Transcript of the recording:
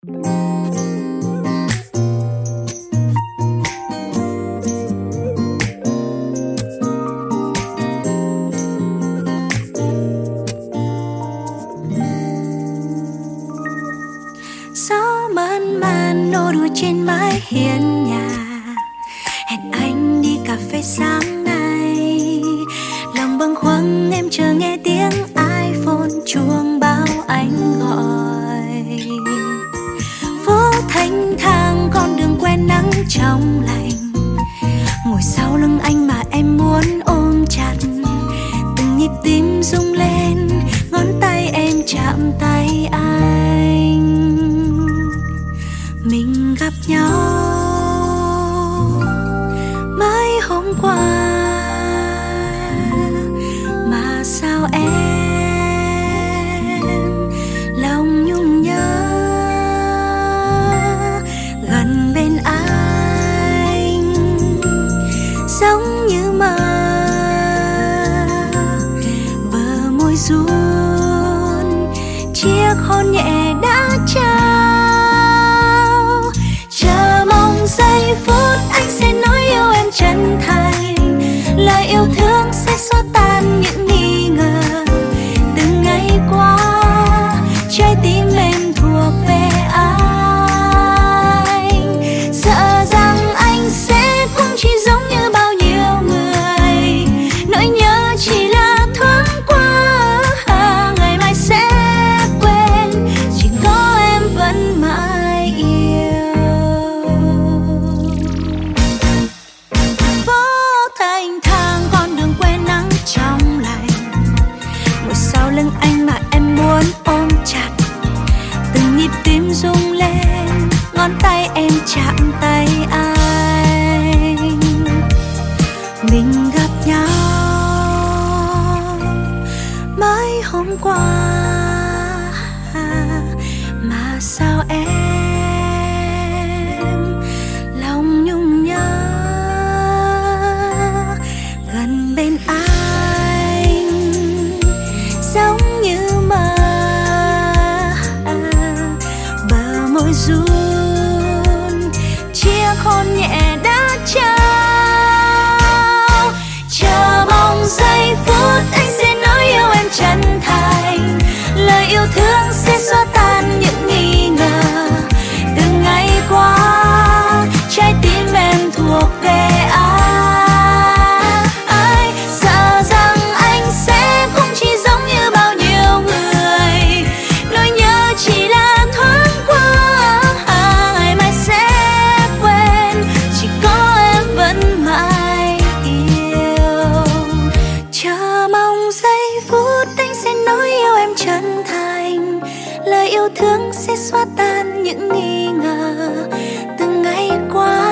Gió mơn man nô đùa trên mái hiên nhà, hẹn anh đi cà phê sáng nay. Lòng bâng khuâng em chờ nghe tiếng iPhone chuông báo anh gọi. Phố thanh thang con đường quen nắng trong lành, ngồi sau lưng anh mà em muốn ôm chặt. Từng nhịp tim rung lên, ngón tay em chạm tay anh. Mình gặp nhau mới hôm qua, mà sao em lòng nhung nhớ gần bên anh, giống như mơ. Bờ môi run, chiếc hôn nhẹ đã trao. Chờ mong giây phút anh sẽ nói yêu em chân thành, lời yêu thương sẽ xóa tan những nghi ngờ. Từng ngày qua trái tim em thuộc về anh, sợ rằng anh sẽ cũng chỉ giống như bao nhiêu người. Nỗi nhớ chỉ là thoáng qua, ngày mai sẽ quên, chỉ có em vẫn mãi yêu. Phố thanh thang con đường quen nắng trong lành, ngồi sau lưng anh mà em muốn ôm chặt. Từng nhịp tim rung lên, ngón tay em chạm tay anh. Mình gặp nhau mới hôm qua, mà sao em lòng nhung nhớ gần bên anh, giống như mơ. Bờ môi run, chiếc hôn nhẹ đã trao. Chờ mong giây phút anh sẽ nói yêu em chân thành, lời yêu thương sẽ xóa tan những nghi ngờ. Từng ngày qua trái tim em thuộc về ai, sợ rằng anh sẽ cũng chỉ giống như bao nhiêu người. Nỗi nhớ chỉ là thoáng qua, ngày mai sẽ quên, chỉ có em vẫn mãi yêu. Chờ mong giây phút anh sẽ nói yêu em chân thành, lời yêu thương sẽ xóa tan những nghi ngờ. Từng ngày qua